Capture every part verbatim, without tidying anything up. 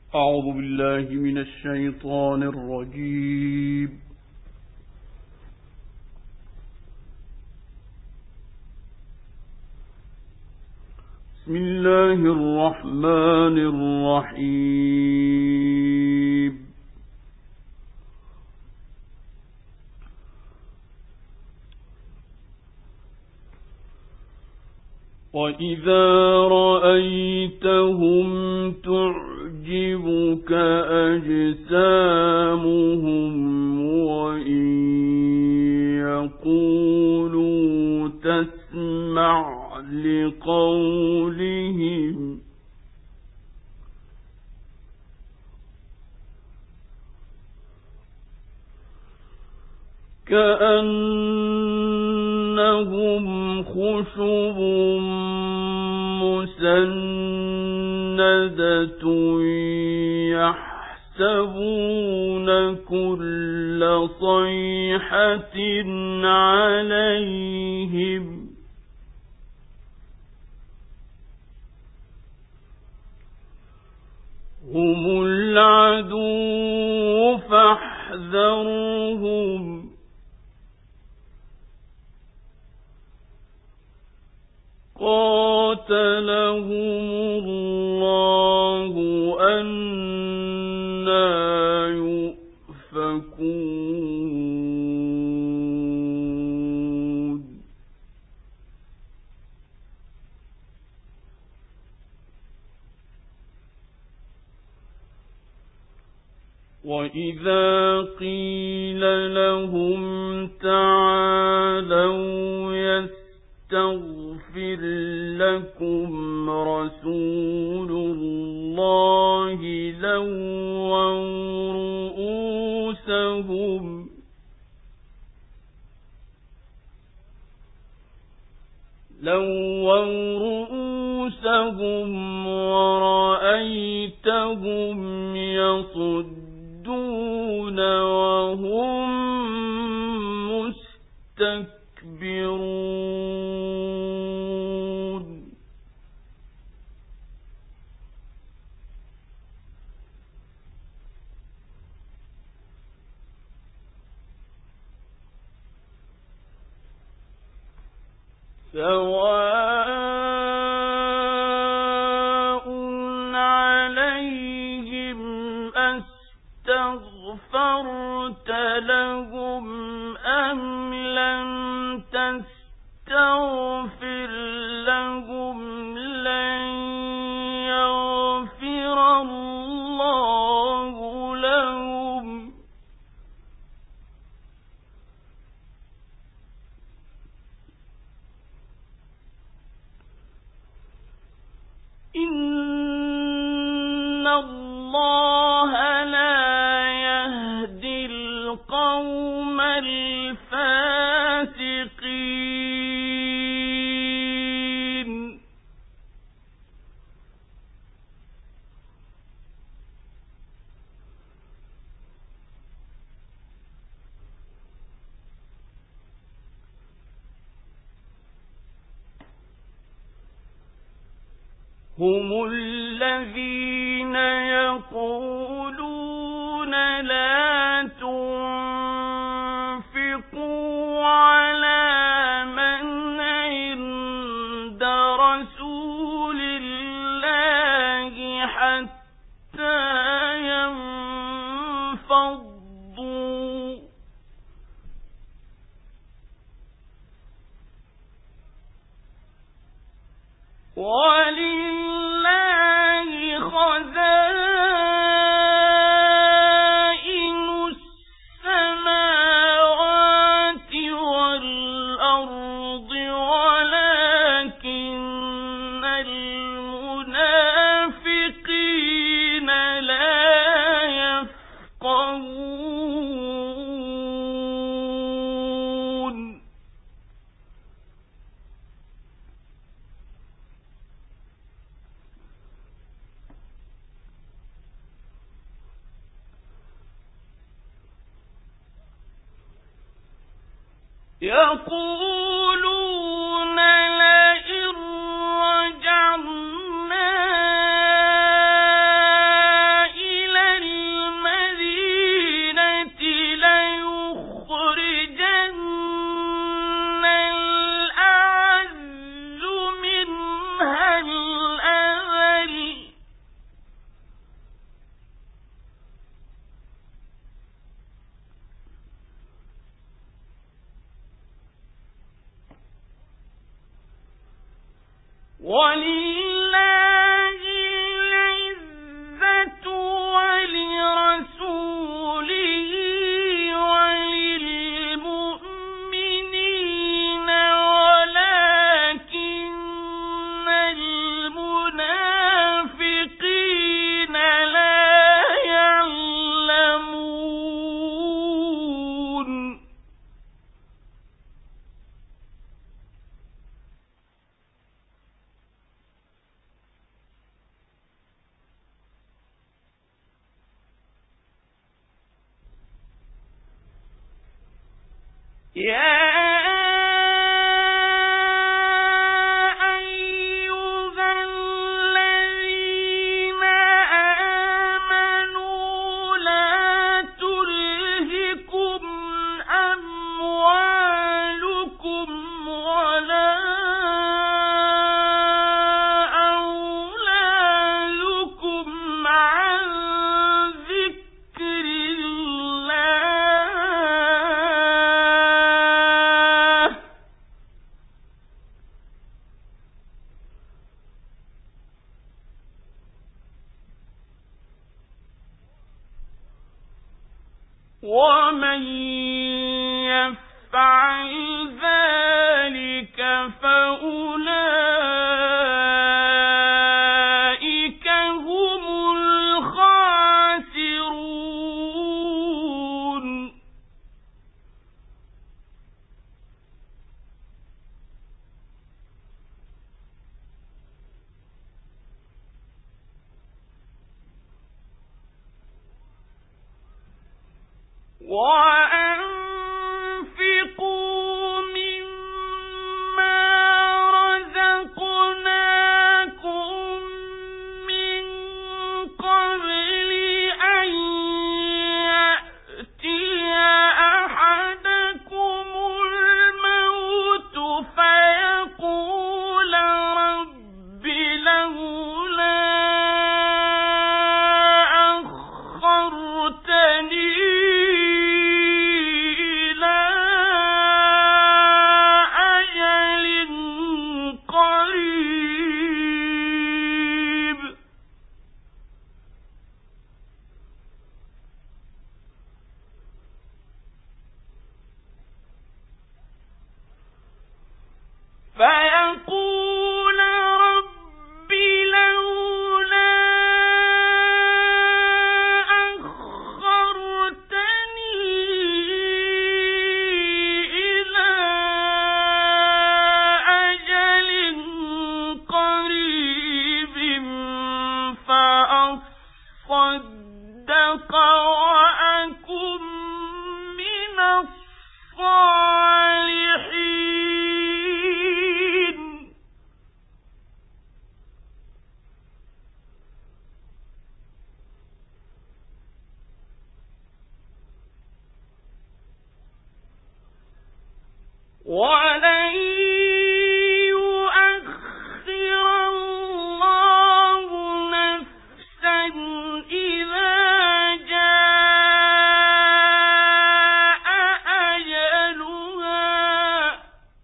أعوذ بالله من الشيطان الرجيم. بسم الله الرحمن الرحيم. وإذا رأيتهم تعجبك أجسامهم وإن يقولوا تسمع لقولهم كأنهم خشب مسندة يحسبون كل صيحة عليهم هم العدو فاحذرهم قاتلهم الله أنى يؤفكون. وإذا قيل لهم تعالوا يستغفر لكم رسول الله لووا رؤوسهم لووا رؤوسهم ورأيتهم يصدون وهم مستكبرون. سواء عليهم أستغفرت لهم أم لم تستغفر لهم لن يغفر الله لهم إن الله لا يهدي القوم الفاسقين. هم الذين يقولون لا تنفقوا على من عند رسول الله حتى ينفضوا ولله خزائن السماوات والأرض ولكن المنافقين لا يفقهون. يقولون لئن رجعنا وَلِلَّهِ الْعِزَّةُ وَلِرَسُولِهِ وَلِلْمُؤْمِنِينَ وَلَٰكِنَّ الْمُنَافِقِينَ لَا يَعْلَمُونَ يَا أَيُّهَا الَّذِينَ آمَنُوا لَا تُلْهِكُمْ أَمْوَالُكُمْ وَلَا أَوْلَادُكُمْ عَن ذِكْرِ اللَّهِ وَمَن يَفْعَلْ ذَلِكَ فَأُولَٰئِكَ هُمُ الْخَاسِرُونَ وَأَنفِقُوا مِمَّا رَزَقْنَاكُم مِّن قَبْلِ أَن يَأْتِيَ أَحَدَكُمُ الْمَوْتُ فَيَقُولَ رَبِّ لَوْلَا أَخَّرْتَنِي إِلَىٰ أَجَلٍ قَرِيبٍ فَيَقُولَ رَبِّ لَوْلَا أَخَّرْتَنِي إِلَىٰ أَجَلٍ قَرِيبٍ فَأَصَّدَّقَ وَأَكُن مِّنَ الصَّالِحِينَ وَلَن يُؤَخِّرَ اللَّهُ نَفْسًا إِذَا جَاءَ أَجَلُهَا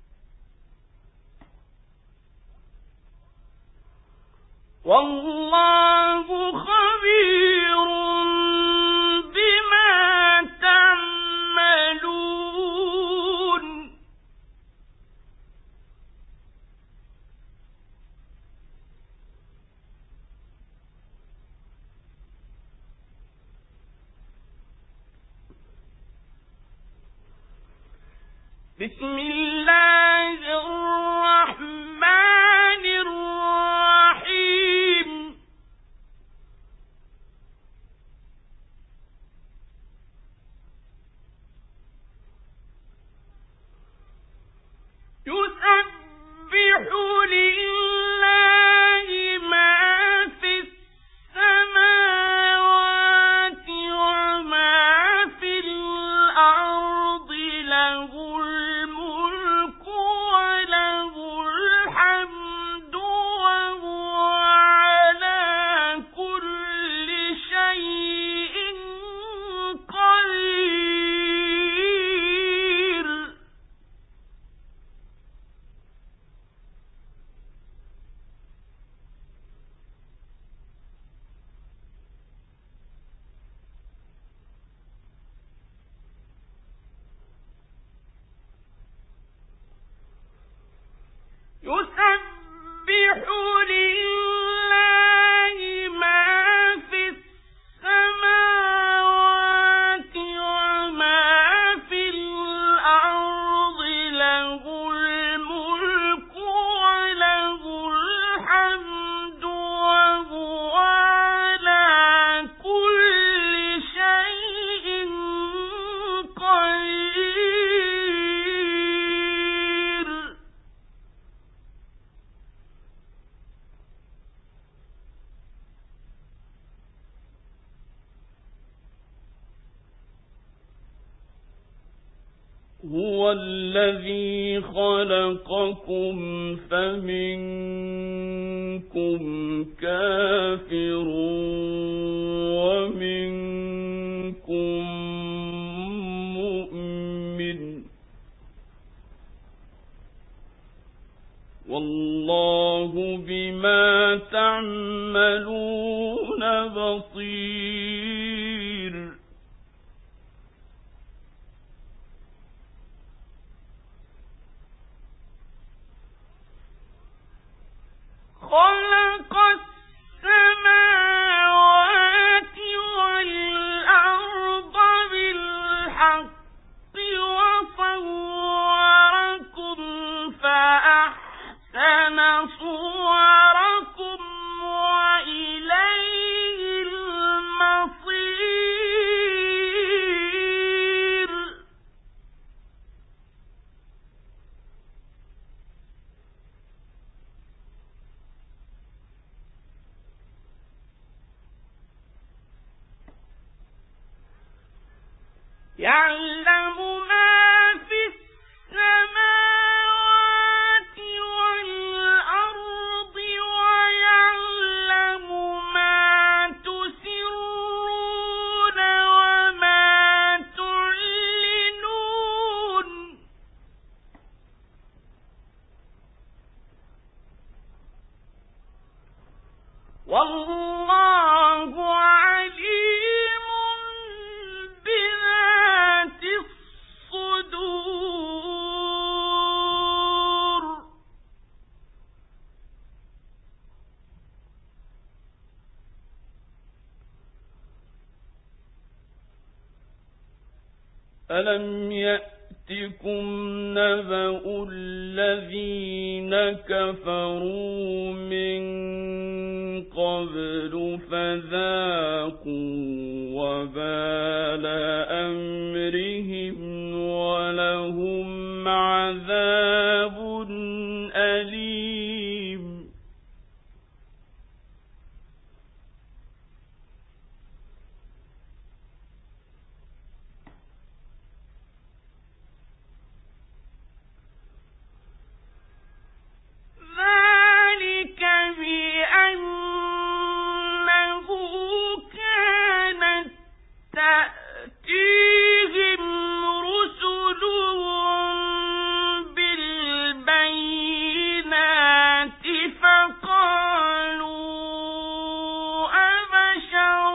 وَاللَّهُ خَبِيرٌ بِمَا تَعْمَلُونَ بسم الله الرحمن الرحيم يُسَبِّحُ لِلَّهِ مَا فِي السَّمَاوَاتِ وَمَا فِي الْأَرْضِ لَهُ الْمُلْكُ هو الذي خلقكم فمنكم كافر ومنكم مؤمن والله بما تعملون بصير. خلق السماوات والأرض بالحق وصوركم فأحسن صوركم وإليه المصير. يعلم ما في السماوات والأرض ويعلم ما تسرون وما تعلنون والله عليم بذات الصدور. ألم يأتكم نبأ الذين كفروا من قبل فذاقوا وبال أمرهم ولهم عذاب أليم. ذلك بأنه كانت تأتيهم رسلهم بالبينات فقالوا أبشر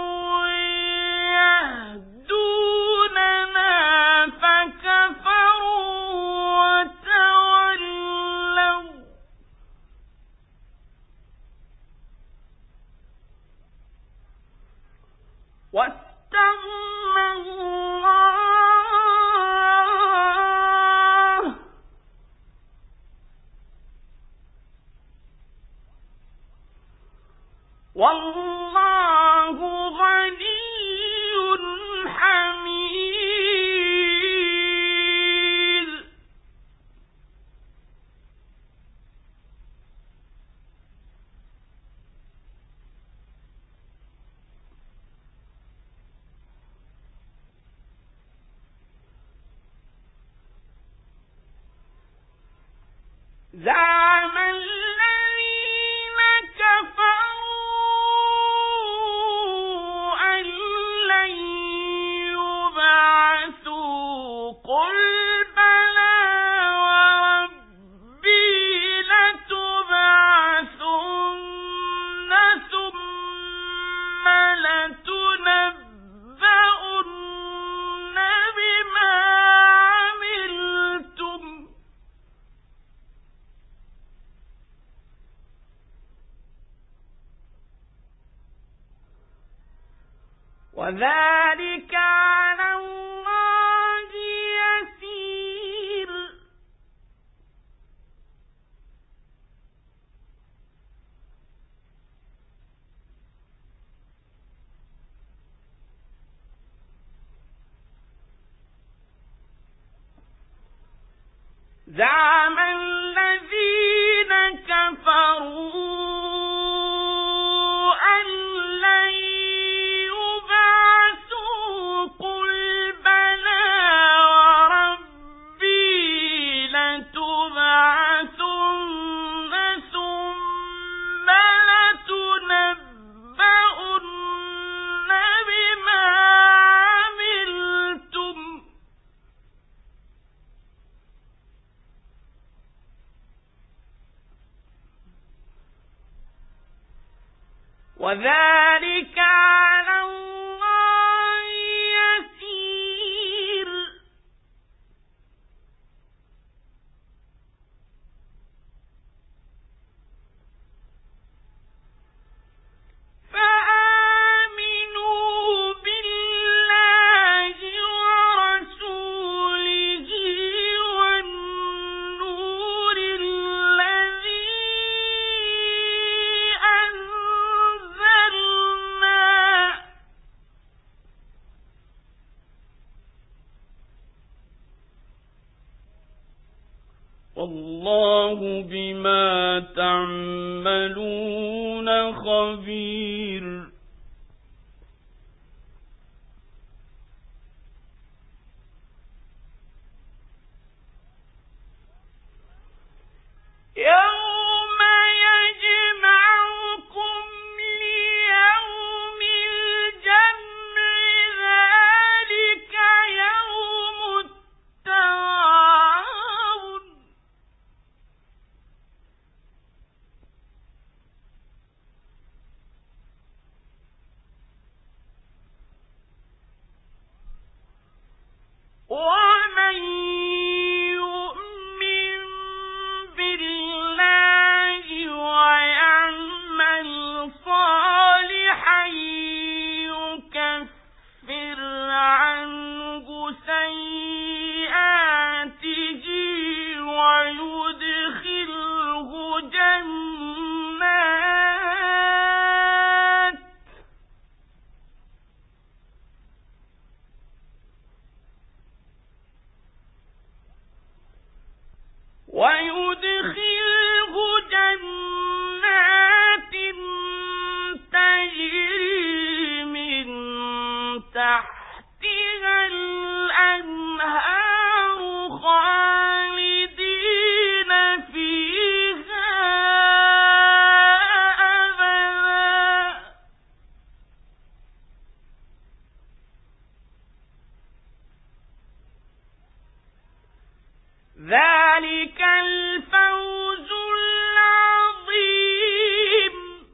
يهدوننا فكفروا وتولوا واستغنى الله والله غني حميد. زعم الذين كفروا أن لن يبعثوا قل بلى وربي لتبعثن ثم لتنبؤن بما عملتم وذلك على الله يسير. زعم الذين كفروا أن لن يبعثوا قل بلى وربي وذلك على الله يسير. فآمنوا بالله ورسوله والنور الذي أنزلنا، والله بما تعملون خبير. يوم يجمعكم ليوم الجمع ذلك يوم التغابن. ومن يؤمن بالله ويعمل صالحا يكفر عنه سيئاته ويدخله جنات ويدخله جنات تجري من تحتها الأنهار خالدين فيها أبدا. ذلك الفوز العظيم.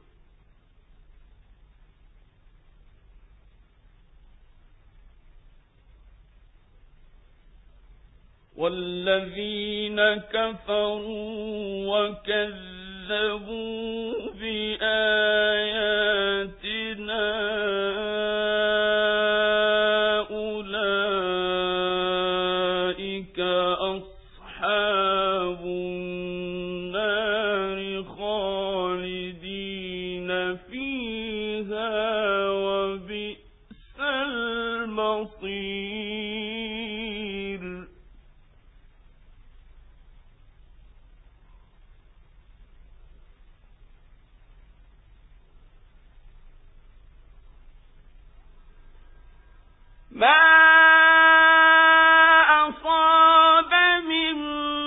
والذين كفروا وكذبوا بآياتنا أولئك أصحاب النار خالدين فيها وبئس المصير. ما أصاب من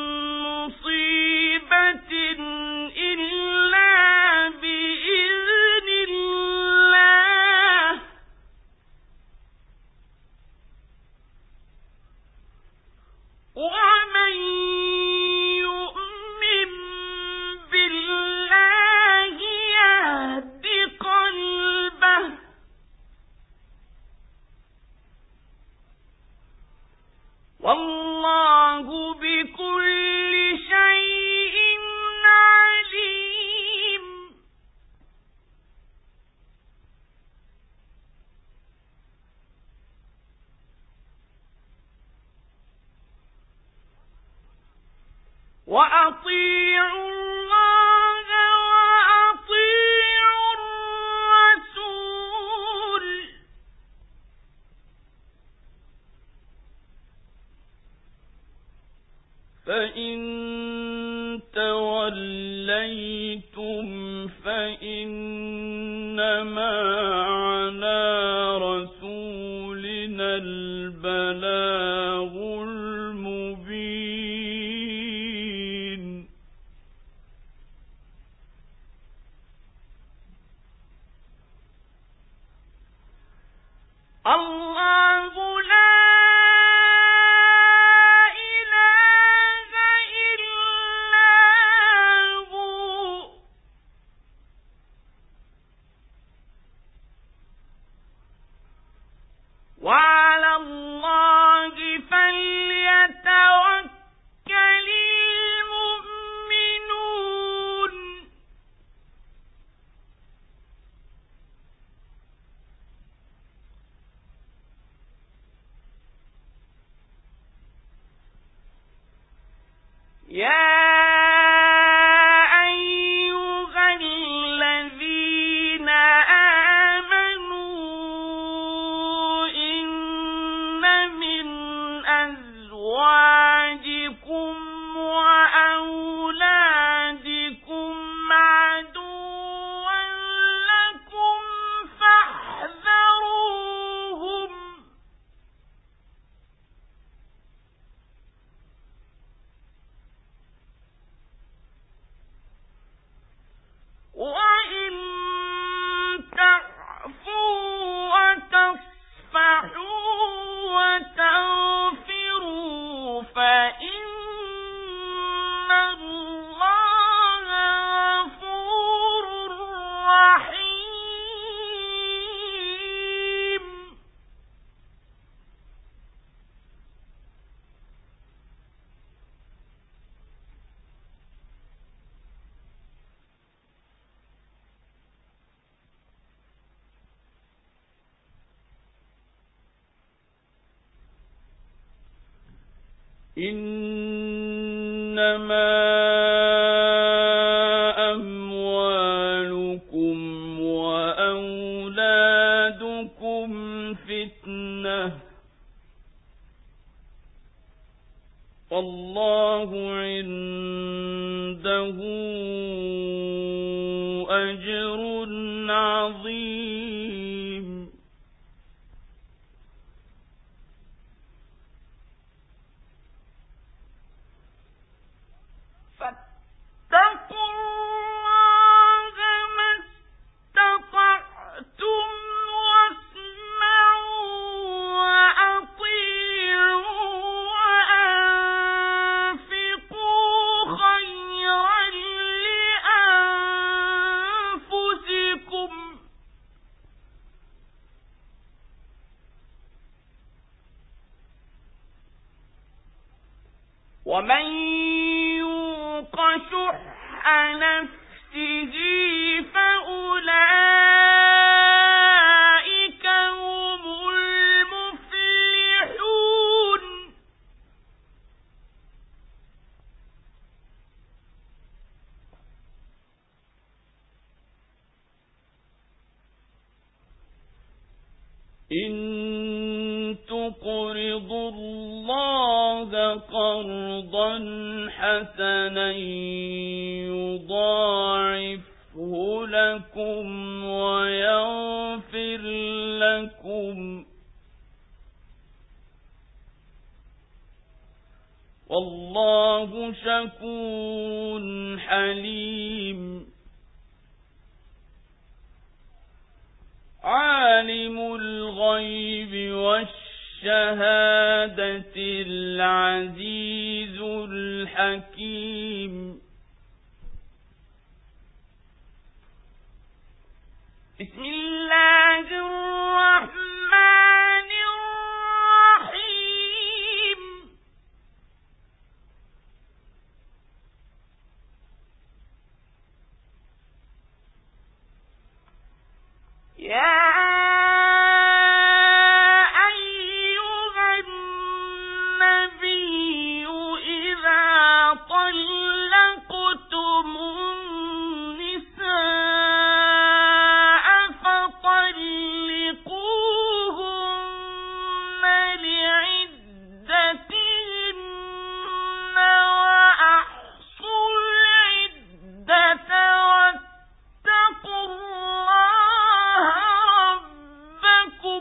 مصيبة إلا بإذن الله، ومن يؤمن بالله يهد قلبه، والله بكل شيء عليم. وأطيعوا الله وأطيعوا الرسول، فإن توليتم فإنما على رسولنا البلاغ المبين. الله لا إله إلا هو، إنما أموالكم وأولادكم فتنة والله عنده أجر عظيم. فاتقوا الله ما استطعتم واسمعوا وأطيعوا وأنفقوا خيرا لأنفسكم ومن يوق شح نفسه فأولئك هم المفلحون. إن تقرضوا الله قرضا حسنا يضاعفه لكم ويغفر لكم والله شكور حليم. عالم الغيب والشهادة العزيز الحكيم. بسم الله الرحمن الرحيم. يا أيها النبي إذا طلقتم النساء فطلقوهن لعدتهن وأحصوا العدة واتقوا الله ربكم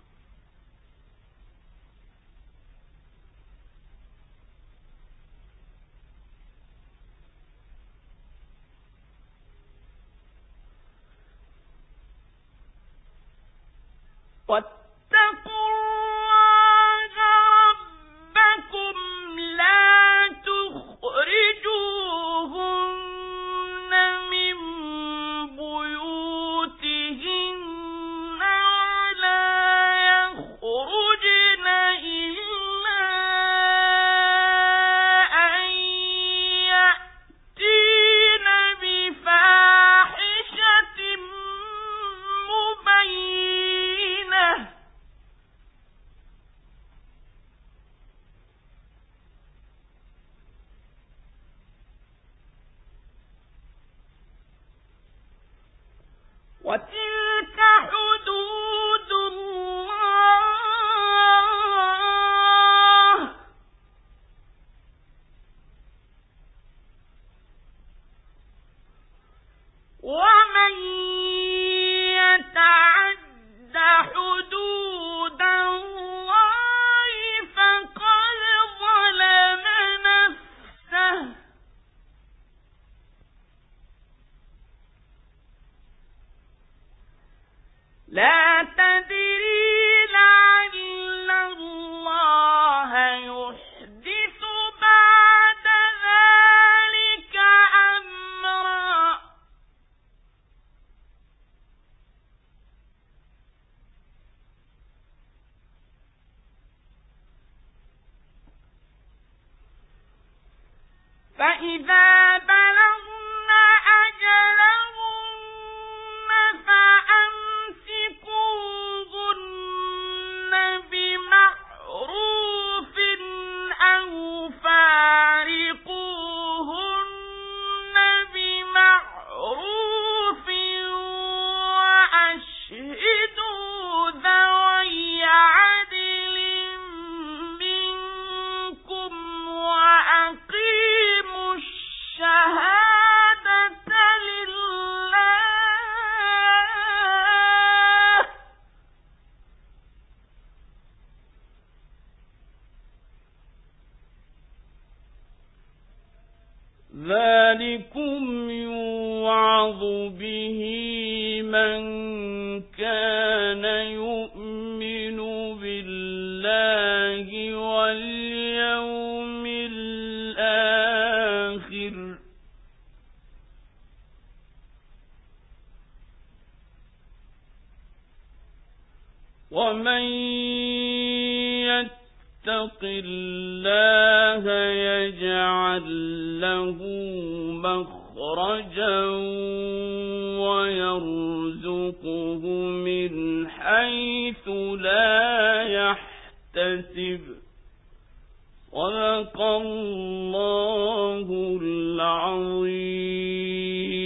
واتقوا الله ربكم لا تخرجوهن من بيوتهن ولا يخرجن إلا أن يأتين بفاحشة مبينة وتلك حدود الله ومن يتعد حدود الله فقد ظلم نفسه لا تدري لعل الله يحدث بعد ذلك أمرا. فإذا بلغن أجلهن فأمسكوهن بمعروف أو ومن يتق الله يجعل له مخرجا ويرزقه من حيث لا يحتسب. صدق الله العظيم.